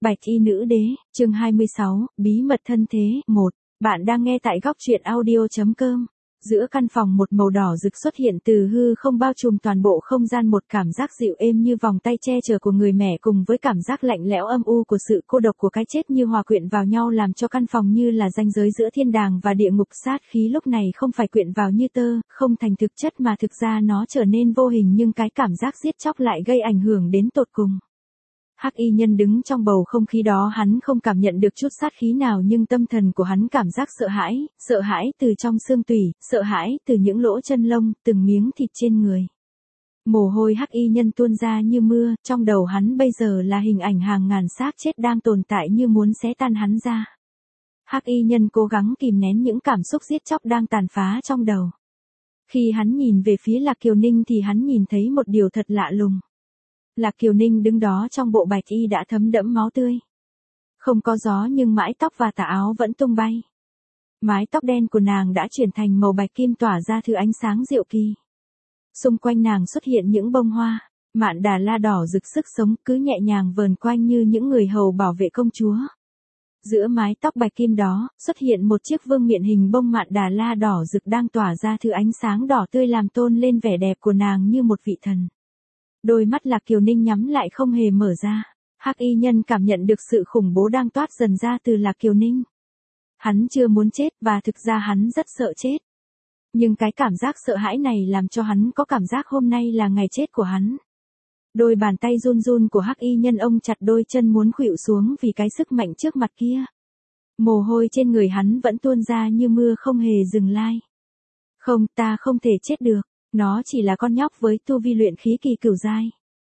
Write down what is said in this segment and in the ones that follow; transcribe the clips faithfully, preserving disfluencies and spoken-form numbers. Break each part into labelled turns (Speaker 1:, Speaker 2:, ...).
Speaker 1: Bạch y nữ đế, chương hai mươi sáu, bí mật thân thế, một. Bạn đang nghe tại góc truyện audio.com. Giữa căn phòng một màu đỏ rực xuất hiện từ hư không bao trùm toàn bộ không gian, một cảm giác dịu êm như vòng tay che chở của người mẹ cùng với cảm giác lạnh lẽo âm u của sự cô độc của cái chết như hòa quyện vào nhau, làm cho căn phòng như là ranh giới giữa thiên đàng và địa ngục. Sát khí lúc này không phải quyện vào như tơ, không thành thực chất mà thực ra nó trở nên vô hình, nhưng cái cảm giác giết chóc lại gây ảnh hưởng đến tột cùng. Hắc y nhân đứng trong bầu không khí đó, hắn không cảm nhận được chút sát khí nào, nhưng tâm thần của hắn cảm giác sợ hãi, sợ hãi từ trong xương tủy, sợ hãi từ những lỗ chân lông, từng miếng thịt trên người. Mồ hôi hắc y nhân tuôn ra như mưa, trong đầu hắn bây giờ là hình ảnh hàng ngàn xác chết đang tồn tại như muốn xé tan hắn ra. Hắc y nhân cố gắng kìm nén những cảm xúc giết chóc đang tàn phá trong đầu. Khi hắn nhìn về phía Lạc Kiều Ninh thì hắn nhìn thấy một điều thật lạ lùng. Lạc Kiều Ninh đứng đó trong bộ bạch y đã thấm đẫm máu tươi. Không có gió nhưng mái tóc và tà áo vẫn tung bay. Mái tóc đen của nàng đã chuyển thành màu bạch kim, tỏa ra thứ ánh sáng diệu kỳ. Xung quanh nàng xuất hiện những bông hoa, mạn đà la đỏ rực sức sống, cứ nhẹ nhàng vờn quanh như những người hầu bảo vệ công chúa. Giữa mái tóc bạch kim đó, xuất hiện một chiếc vương miện hình bông mạn đà la đỏ rực đang tỏa ra thứ ánh sáng đỏ tươi, làm tôn lên vẻ đẹp của nàng như một vị thần. Đôi mắt Lạc Kiều Ninh nhắm lại không hề mở ra. Hắc y nhân cảm nhận được sự khủng bố đang toát dần ra từ Lạc Kiều Ninh. Hắn chưa muốn chết, và thực ra hắn rất sợ chết. Nhưng cái cảm giác sợ hãi này làm cho hắn có cảm giác hôm nay là ngày chết của hắn. Đôi bàn tay run run của hắc y nhân ôm chặt đôi chân muốn khuỵu xuống vì cái sức mạnh trước mặt kia. Mồ hôi trên người hắn vẫn tuôn ra như mưa không hề dừng lai. Không, ta không thể chết được. Nó chỉ là con nhóc với tu vi luyện khí kỳ cửu giai.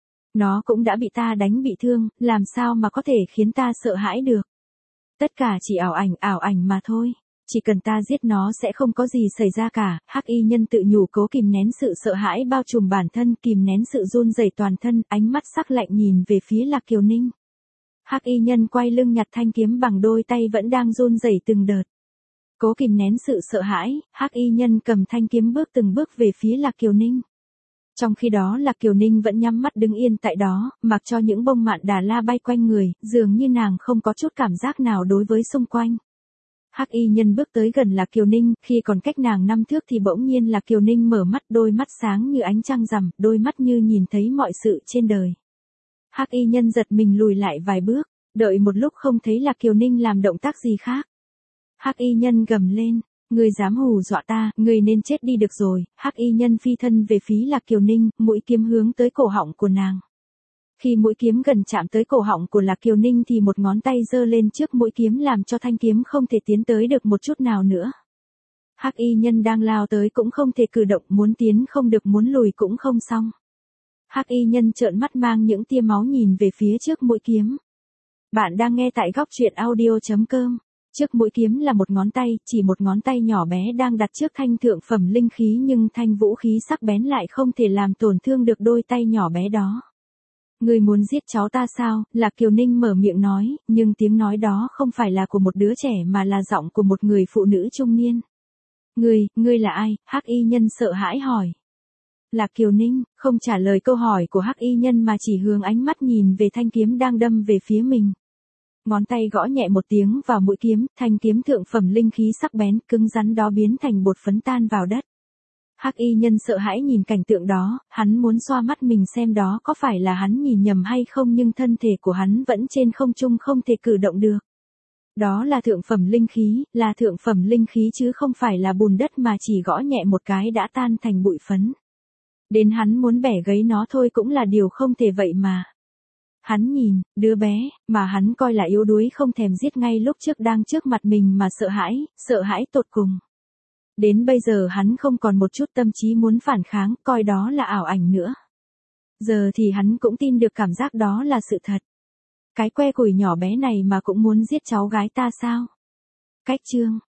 Speaker 1: Nó cũng đã bị ta đánh bị thương, làm sao mà có thể khiến ta sợ hãi được. Tất cả chỉ ảo ảnh, ảo ảnh mà thôi. Chỉ cần ta giết nó sẽ không có gì xảy ra cả. Hắc y nhân tự nhủ, cố kìm nén sự sợ hãi bao trùm bản thân, kìm nén sự run rẩy toàn thân, ánh mắt sắc lạnh nhìn về phía Lạc Kiều Ninh. Hắc y nhân quay lưng nhặt thanh kiếm bằng đôi tay vẫn đang run rẩy từng đợt. Cố kìm nén sự sợ hãi, hắc y nhân cầm thanh kiếm bước từng bước về phía Lạc Kiều Ninh. Trong khi đó Lạc Kiều Ninh vẫn nhắm mắt đứng yên tại đó, mặc cho những bông mạn đà la bay quanh người, dường như nàng không có chút cảm giác nào đối với xung quanh. Hắc y nhân bước tới gần Lạc Kiều Ninh, khi còn cách nàng năm thước thì bỗng nhiên Lạc Kiều Ninh mở mắt, đôi mắt sáng như ánh trăng rằm, đôi mắt như nhìn thấy mọi sự trên đời. Hắc y nhân giật mình lùi lại vài bước, đợi một lúc không thấy Lạc Kiều Ninh làm động tác gì khác. Hắc y nhân gầm lên, ngươi dám hù dọa ta, ngươi nên chết đi được rồi. Hắc y nhân phi thân về phía Lạc Kiều Ninh, mũi kiếm hướng tới cổ họng của nàng. Khi mũi kiếm gần chạm tới cổ họng của Lạc Kiều Ninh thì một ngón tay giơ lên trước mũi kiếm, làm cho thanh kiếm không thể tiến tới được một chút nào nữa. Hắc y nhân đang lao tới cũng không thể cử động, muốn tiến không được, muốn lùi cũng không xong. Hắc y nhân trợn mắt mang những tia máu nhìn về phía trước mũi kiếm. Bạn đang nghe tại góc truyện audio.com. Trước mũi kiếm là một ngón tay, chỉ một ngón tay nhỏ bé đang đặt trước thanh thượng phẩm linh khí, nhưng thanh vũ khí sắc bén lại không thể làm tổn thương được đôi tay nhỏ bé đó. Ngươi muốn giết cháu ta sao? Lạc Kiều Ninh mở miệng nói, nhưng tiếng nói đó không phải là của một đứa trẻ mà là giọng của một người phụ nữ trung niên. Ngươi, ngươi là ai? Hắc y nhân sợ hãi hỏi. Lạc Kiều Ninh không trả lời câu hỏi của hắc y nhân mà chỉ hướng ánh mắt nhìn về thanh kiếm đang đâm về phía mình. Ngón tay gõ nhẹ một tiếng vào mũi kiếm, thanh kiếm thượng phẩm linh khí sắc bén, cứng rắn đó biến thành bột phấn tan vào đất. Hắc y nhân sợ hãi nhìn cảnh tượng đó, hắn muốn xoa mắt mình xem đó có phải là hắn nhìn nhầm hay không, nhưng thân thể của hắn vẫn trên không trung không thể cử động được. Đó là thượng phẩm linh khí, là thượng phẩm linh khí chứ không phải là bùn đất mà chỉ gõ nhẹ một cái đã tan thành bụi phấn. Đến hắn muốn bẻ gãy nó thôi cũng là điều không thể vậy mà. Hắn nhìn, đứa bé, mà hắn coi là yếu đuối không thèm giết ngay lúc trước đang trước mặt mình mà sợ hãi, sợ hãi tột cùng. Đến bây giờ hắn không còn một chút tâm trí muốn phản kháng, coi đó là ảo ảnh nữa. Giờ thì hắn cũng tin được cảm giác đó là sự thật. Cái que củi nhỏ bé này mà cũng muốn giết cháu gái ta sao? Cách chương,